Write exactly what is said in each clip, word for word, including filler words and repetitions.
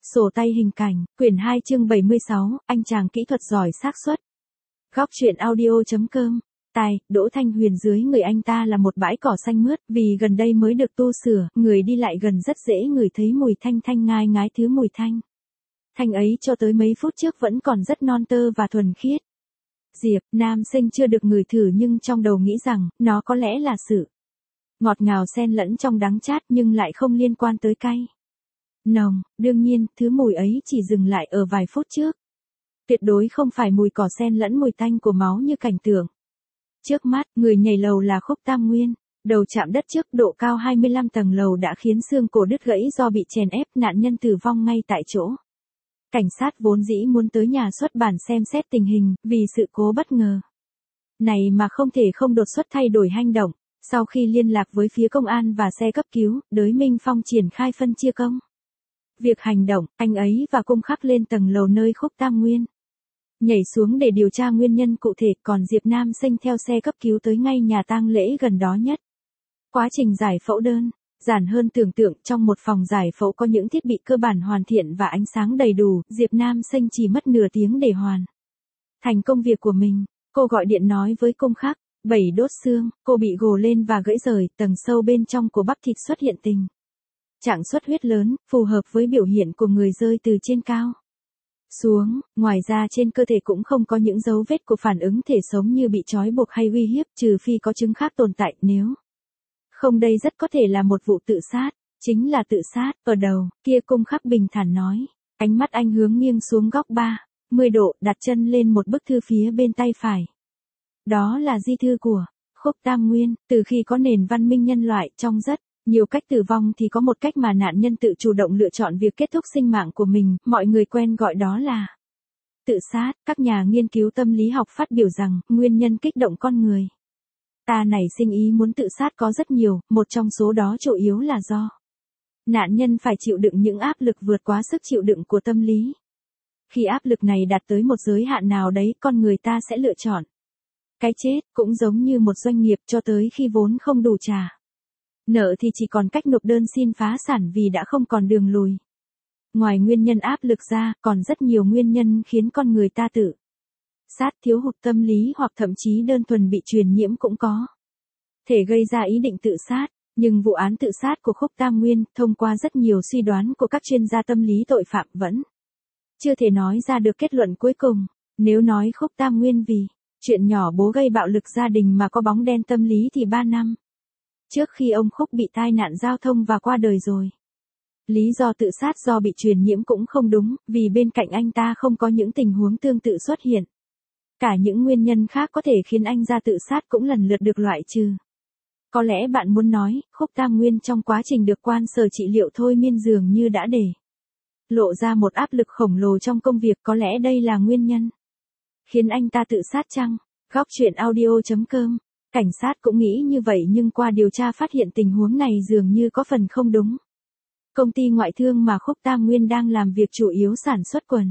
Sổ tay hình cảnh, quyển hai chương bảy mươi sáu, anh chàng kỹ thuật giỏi xác suất. Góc truyện audio.com. Tài, Đỗ Thanh Huyền dưới người anh ta là một bãi cỏ xanh mướt, vì gần đây mới được tu sửa, người đi lại gần rất dễ ngửi thấy mùi thanh thanh ngai ngái thứ mùi thanh. Thanh ấy cho tới mấy phút trước vẫn còn rất non tơ và thuần khiết. Diệp, nam sinh chưa được ngửi thử nhưng trong đầu nghĩ rằng, nó có lẽ là sự ngọt ngào xen lẫn trong đắng chát nhưng lại không liên quan tới cay. Nồng, đương nhiên, thứ mùi ấy chỉ dừng lại ở vài phút trước. Tuyệt đối không phải mùi cỏ xen lẫn mùi tanh của máu như cảnh tượng. Trước mắt, người nhảy lầu là Khúc Tam Nguyên, đầu chạm đất trước độ cao hai mươi lăm tầng lầu đã khiến xương cổ đứt gãy do bị chèn ép, nạn nhân tử vong ngay tại chỗ. Cảnh sát vốn dĩ muốn tới nhà xuất bản xem xét tình hình, vì sự cố bất ngờ này mà không thể không đột xuất thay đổi hành động. Sau khi liên lạc với phía công an và xe cấp cứu, Đới Minh Phong triển khai phân chia công việc hành động, anh ấy và Cung Khắc lên tầng lầu nơi Khúc Tam Nguyên nhảy xuống để điều tra nguyên nhân cụ thể, còn Diệp Nam Sinh theo xe cấp cứu tới ngay nhà tang lễ gần đó nhất. Quá trình giải phẫu đơn giản hơn tưởng tượng, trong một phòng giải phẫu có những thiết bị cơ bản hoàn thiện và ánh sáng đầy đủ, Diệp Nam Sinh chỉ mất nửa tiếng để hoàn thành công việc của mình. Cô gọi điện nói với Cung Khắc, bảy đốt xương, cô bị gồ lên và gãy rời, tầng sâu bên trong của bắp thịt xuất hiện tình trạng xuất huyết lớn, phù hợp với biểu hiện của người rơi từ trên cao xuống. Ngoài ra trên cơ thể cũng không có những dấu vết của phản ứng thể sống như bị trói buộc hay uy hiếp, trừ phi có chứng khác tồn tại, nếu không đây rất có thể là một vụ tự sát. Chính là tự sát. Ở đầu kia, Cung Khắc bình thản nói, ánh mắt anh hướng nghiêng xuống góc ba mươi độ, đặt chân lên một bức thư phía bên tay phải. Đó là di thư của Khúc Tam Nguyên. Từ khi có nền văn minh nhân loại, trong rất nhiều cách tử vong thì có một cách mà nạn nhân tự chủ động lựa chọn việc kết thúc sinh mạng của mình, mọi người quen gọi đó là tự sát. Các nhà nghiên cứu tâm lý học phát biểu rằng, nguyên nhân kích động con người ta nảy sinh ý muốn tự sát có rất nhiều, một trong số đó chủ yếu là do nạn nhân phải chịu đựng những áp lực vượt quá sức chịu đựng của tâm lý. Khi áp lực này đạt tới một giới hạn nào đấy, con người ta sẽ lựa chọn cái chết, cũng giống như một doanh nghiệp, cho tới khi vốn không đủ trả nợ thì chỉ còn cách nộp đơn xin phá sản vì đã không còn đường lùi. Ngoài nguyên nhân áp lực ra, còn rất nhiều nguyên nhân khiến con người ta tự sát, thiếu hụt tâm lý hoặc thậm chí đơn thuần bị truyền nhiễm cũng có thể gây ra ý định tự sát. Nhưng vụ án tự sát của Khúc Tam Nguyên, thông qua rất nhiều suy đoán của các chuyên gia tâm lý tội phạm, vẫn chưa thể nói ra được kết luận cuối cùng. Nếu nói Khúc Tam Nguyên vì chuyện nhỏ bố gây bạo lực gia đình mà có bóng đen tâm lý thì ba năm trước khi ông Khúc bị tai nạn giao thông và qua đời rồi, lý do tự sát do bị truyền nhiễm cũng không đúng, vì bên cạnh anh ta không có những tình huống tương tự xuất hiện. Cả những nguyên nhân khác có thể khiến anh ra tự sát cũng lần lượt được loại trừ. Có lẽ bạn muốn nói, Khúc Tam Nguyên trong quá trình được quan sở trị liệu thôi miên dường như đã để lộ ra một áp lực khổng lồ trong công việc, có lẽ đây là nguyên nhân khiến anh ta tự sát chăng? Góc truyện audio.com. Cảnh sát cũng nghĩ như vậy nhưng qua điều tra phát hiện tình huống này dường như có phần không đúng. Công ty ngoại thương mà Khúc Tam Nguyên đang làm việc chủ yếu sản xuất quần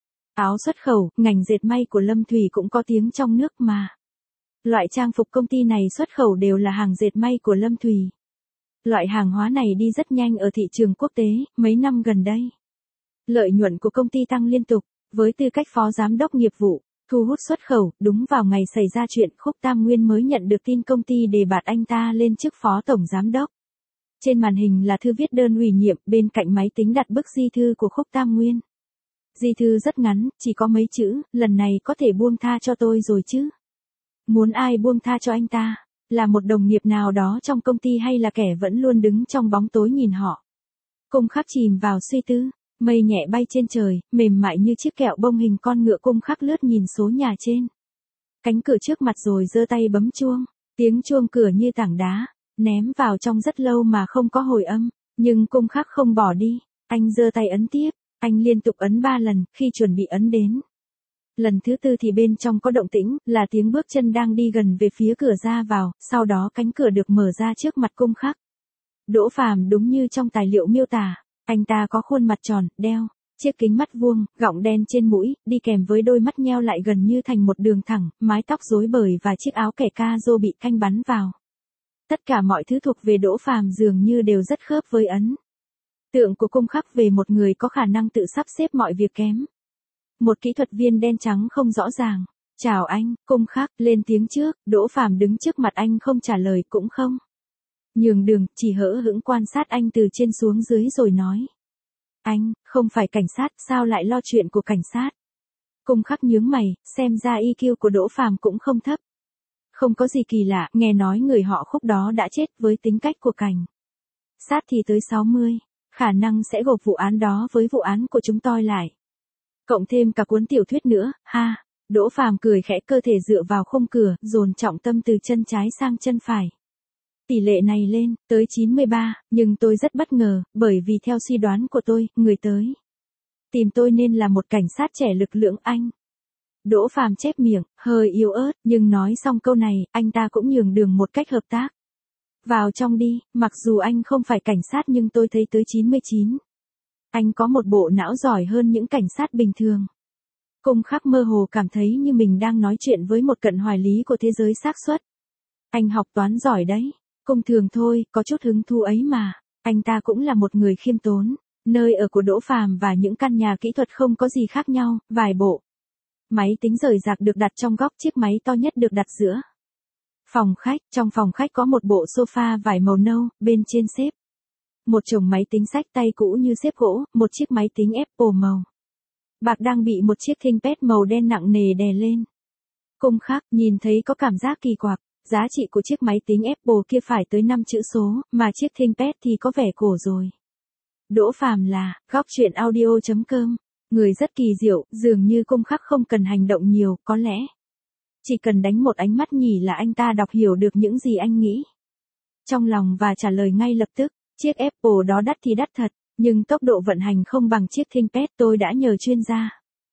áo xuất khẩu, ngành dệt may của Lâm Thủy cũng có tiếng trong nước mà. Loại trang phục công ty này xuất khẩu đều là hàng dệt may của Lâm Thủy. Loại hàng hóa này đi rất nhanh ở thị trường quốc tế, mấy năm gần đây. Lợi nhuận của công ty tăng liên tục. Với tư cách phó giám đốc nghiệp vụ thu hút xuất khẩu, đúng vào ngày xảy ra chuyện, Khúc Tam Nguyên mới nhận được tin công ty đề bạt anh ta lên chức phó tổng giám đốc. Trên màn hình là thư viết đơn ủy nhiệm, bên cạnh máy tính đặt bức di thư của Khúc Tam Nguyên. Di thư rất ngắn, chỉ có mấy chữ, lần này có thể buông tha cho tôi rồi chứ? Muốn ai buông tha cho anh ta? Là một đồng nghiệp nào đó trong công ty hay là kẻ vẫn luôn đứng trong bóng tối nhìn họ? Cung Khắc chìm vào suy tư. Mây nhẹ bay trên trời, mềm mại như chiếc kẹo bông hình con ngựa. Cung Khắc lướt nhìn số nhà trên cánh cửa trước mặt rồi giơ tay bấm chuông. Tiếng chuông cửa như tảng đá, ném vào trong rất lâu mà không có hồi âm. Nhưng Cung Khắc không bỏ đi, anh giơ tay ấn tiếp. Anh liên tục ấn ba lần, khi chuẩn bị ấn đến lần thứ tư thì bên trong có động tĩnh, là tiếng bước chân đang đi gần về phía cửa ra vào, sau đó cánh cửa được mở ra trước mặt Cung Khắc. Đỗ Phàm đúng như trong tài liệu miêu tả. Anh ta có khuôn mặt tròn, đeo chiếc kính mắt vuông, gọng đen trên mũi, đi kèm với đôi mắt nheo lại gần như thành một đường thẳng, mái tóc rối bời và chiếc áo kẻ ca rô bị canh bắn vào. Tất cả mọi thứ thuộc về Đỗ Phàm dường như đều rất khớp với ấn Tượng của Cung Khắc về một người có khả năng tự sắp xếp mọi việc kém. Một kỹ thuật viên đen trắng không rõ ràng. Chào anh, Cung Khắc, lên tiếng trước, Đỗ Phàm đứng trước mặt anh không trả lời cũng không nhường đường, chỉ hỡ hững quan sát anh từ trên xuống dưới rồi nói. Anh, không phải cảnh sát, sao lại lo chuyện của cảnh sát? Cung Khắc nhướng mày, xem ra i kiu của Đỗ Phàm cũng không thấp. Không có gì kỳ lạ, nghe nói người họ Khúc đó đã chết với tính cách của cảnh sát thì tới sáu mươi, khả năng sẽ gộp vụ án đó với vụ án của chúng tôi lại. Cộng thêm cả cuốn tiểu thuyết nữa, ha. Đỗ Phàm cười khẽ, cơ thể dựa vào khung cửa, dồn trọng tâm từ chân trái sang chân phải. Tỷ lệ này lên tới chín mươi ba, nhưng tôi rất bất ngờ, bởi vì theo suy đoán của tôi, người tới tìm tôi nên là một cảnh sát trẻ lực lượng anh. Đỗ Phàm chép miệng, hơi yếu ớt, nhưng nói xong câu này, anh ta cũng nhường đường một cách hợp tác. Vào trong đi, mặc dù anh không phải cảnh sát nhưng tôi thấy tới chín mươi chín. Anh có một bộ não giỏi hơn những cảnh sát bình thường. Cung Khắc mơ hồ cảm thấy như mình đang nói chuyện với một cận hoài lý của thế giới xác suất. Anh học toán giỏi đấy. Cung thường thôi, có chút hứng thú ấy mà. Anh ta cũng là một người khiêm tốn. Nơi ở của Đỗ Phàm và những căn nhà kỹ thuật không có gì khác nhau, vài bộ máy tính rời rạc được đặt trong góc, chiếc máy to nhất được đặt giữa phòng khách. Trong phòng khách có một bộ sofa vải màu nâu, bên trên xếp một chồng máy tính xách tay cũ như xếp gỗ, một chiếc máy tính Apple màu bạc đang bị một chiếc ThinkPad màu đen nặng nề đè lên. Cung Khắc nhìn thấy có cảm giác kỳ quặc, giá trị của chiếc máy tính Apple kia phải tới năm chữ số, mà chiếc ThinkPad thì có vẻ cổ rồi. Đỗ Phàm là, góc truyện audio chấm com, người rất kỳ diệu, dường như Cung Khắc không cần hành động nhiều, có lẽ chỉ cần đánh một ánh mắt nhỉ là anh ta đọc hiểu được những gì anh nghĩ trong lòng và trả lời ngay lập tức. Chiếc Apple đó đắt thì đắt thật, nhưng tốc độ vận hành không bằng chiếc ThinkPad, tôi đã nhờ chuyên gia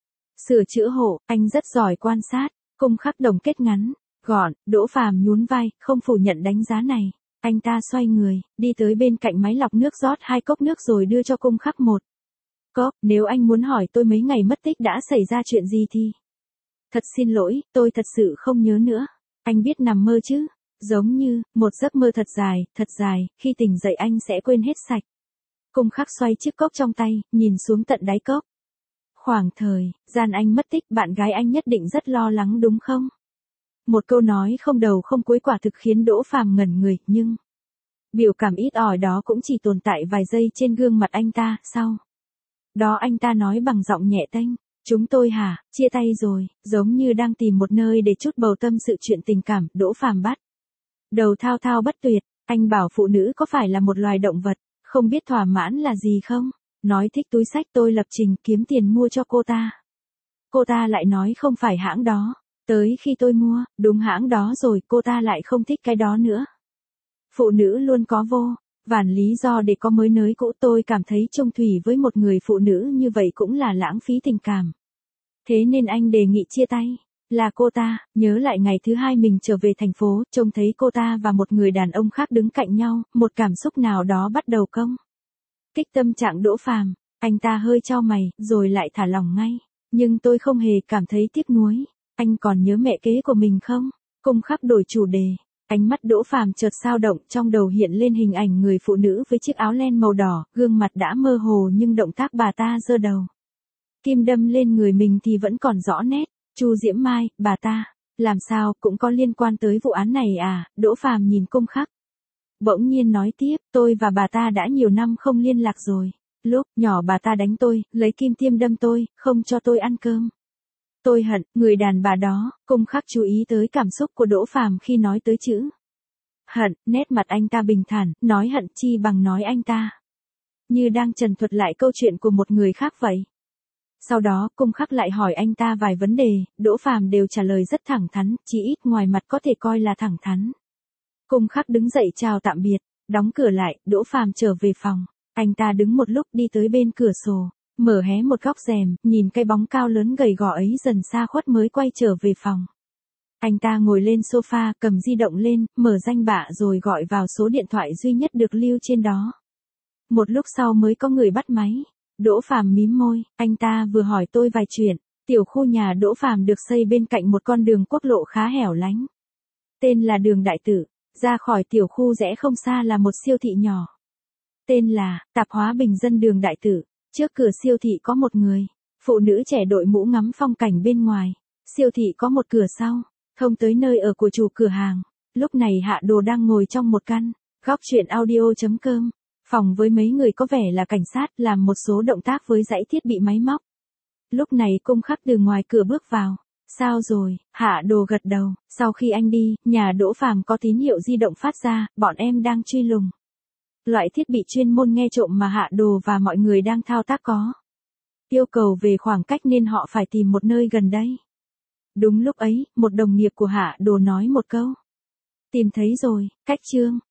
sửa chữa hộ, anh rất giỏi quan sát. Cung Khắc đồng kết ngắn gọn. Đỗ Phàm nhún vai, không phủ nhận đánh giá này. Anh ta xoay người, đi tới bên cạnh máy lọc nước, rót hai cốc nước rồi đưa cho Cung Khắc một cốc. Nếu anh muốn hỏi tôi mấy ngày mất tích đã xảy ra chuyện gì thì thật xin lỗi, tôi thật sự không nhớ nữa. Anh biết nằm mơ chứ? Giống như một giấc mơ thật dài, thật dài, khi tỉnh dậy anh sẽ quên hết sạch. Cung Khắc xoay chiếc cốc trong tay, nhìn xuống tận đáy cốc. Khoảng thời gian anh mất tích, bạn gái anh nhất định rất lo lắng đúng không? Một câu nói không đầu không cuối quả thực khiến Đỗ Phàm ngẩn người, nhưng biểu cảm ít ỏi đó cũng chỉ tồn tại vài giây trên gương mặt anh ta. Sau đó anh ta nói bằng giọng nhẹ tênh, chúng tôi hả, chia tay rồi, giống như đang tìm một nơi để chút bầu tâm sự chuyện tình cảm. Đỗ Phàm bắt đầu thao thao bất tuyệt, anh bảo phụ nữ có phải là một loài động vật, không biết thỏa mãn là gì không? Nói thích túi xách, tôi lập trình kiếm tiền mua cho cô ta. Cô ta lại nói không phải hãng đó. Tới khi tôi mua, đúng hãng đó rồi, cô ta lại không thích cái đó nữa. Phụ nữ luôn có vô vàn lý do để có mới nới cũ, tôi cảm thấy chung thủy với một người phụ nữ như vậy cũng là lãng phí tình cảm. Thế nên anh đề nghị chia tay. Là cô ta, nhớ lại ngày thứ hai mình trở về thành phố, trông thấy cô ta và một người đàn ông khác đứng cạnh nhau, một cảm xúc nào đó bắt đầu công kích tâm trạng Đỗ Phàm. Anh ta hơi chau mày, rồi lại thả lỏng ngay. Nhưng tôi không hề cảm thấy tiếc nuối. Anh còn nhớ mẹ kế của mình không? Cung Khắc đổi chủ đề. Ánh mắt Đỗ Phàm chợt dao động, trong đầu hiện lên hình ảnh người phụ nữ với chiếc áo len màu đỏ, gương mặt đã mơ hồ nhưng động tác bà ta giơ đầu kim đâm lên người mình thì vẫn còn rõ nét. Chu Diễm Mai, bà ta, làm sao cũng có liên quan tới vụ án này à? Đỗ Phàm nhìn Cung Khắc, bỗng nhiên nói tiếp, tôi và bà ta đã nhiều năm không liên lạc rồi. Lúc nhỏ bà ta đánh tôi, lấy kim tiêm đâm tôi, không cho tôi ăn cơm. Tôi hận người đàn bà đó. Cung Khắc chú ý tới cảm xúc của Đỗ Phàm khi nói tới chữ hận, nét mặt anh ta bình thản, nói hận chi bằng nói anh ta như đang trần thuật lại câu chuyện của một người khác vậy. Sau đó, Cung Khắc lại hỏi anh ta vài vấn đề, Đỗ Phàm đều trả lời rất thẳng thắn, chỉ ít ngoài mặt có thể coi là thẳng thắn. Cung Khắc đứng dậy chào tạm biệt, đóng cửa lại, Đỗ Phàm trở về phòng. Anh ta đứng một lúc, đi tới bên cửa sổ, mở hé một góc rèm, nhìn cái bóng cao lớn gầy gò ấy dần xa khuất mới quay trở về phòng. Anh ta ngồi lên sofa, cầm di động lên, mở danh bạ rồi gọi vào số điện thoại duy nhất được lưu trên đó. Một lúc sau mới có người bắt máy. Đỗ Phàm mím môi, anh ta vừa hỏi tôi vài chuyện. Tiểu khu nhà Đỗ Phàm được xây bên cạnh một con đường quốc lộ khá hẻo lánh. Tên là đường Đại Tử. Ra khỏi tiểu khu rẽ không xa là một siêu thị nhỏ. Tên là, tạp hóa bình dân đường Đại Tử. Trước cửa siêu thị có một người. Phụ nữ trẻ đội mũ ngắm phong cảnh bên ngoài. Siêu thị có một cửa sau, thông tới nơi ở của chủ cửa hàng. Lúc này Hạ Đồ đang ngồi trong một căn, góc chuyện audio.com. Phòng với mấy người có vẻ là cảnh sát làm một số động tác với dãy thiết bị máy móc. Lúc này Cung Khắc từ ngoài cửa bước vào. Sao rồi? Hạ Đồ gật đầu. Sau khi anh đi, nhà Đỗ Phàm có tín hiệu di động phát ra, bọn em đang truy lùng. Loại thiết bị chuyên môn nghe trộm mà Hạ Đồ và mọi người đang thao tác có. Yêu cầu về khoảng cách nên họ phải tìm một nơi gần đây. Đúng lúc ấy, một đồng nghiệp của Hạ Đồ nói một câu. Tìm thấy rồi, cách Trương.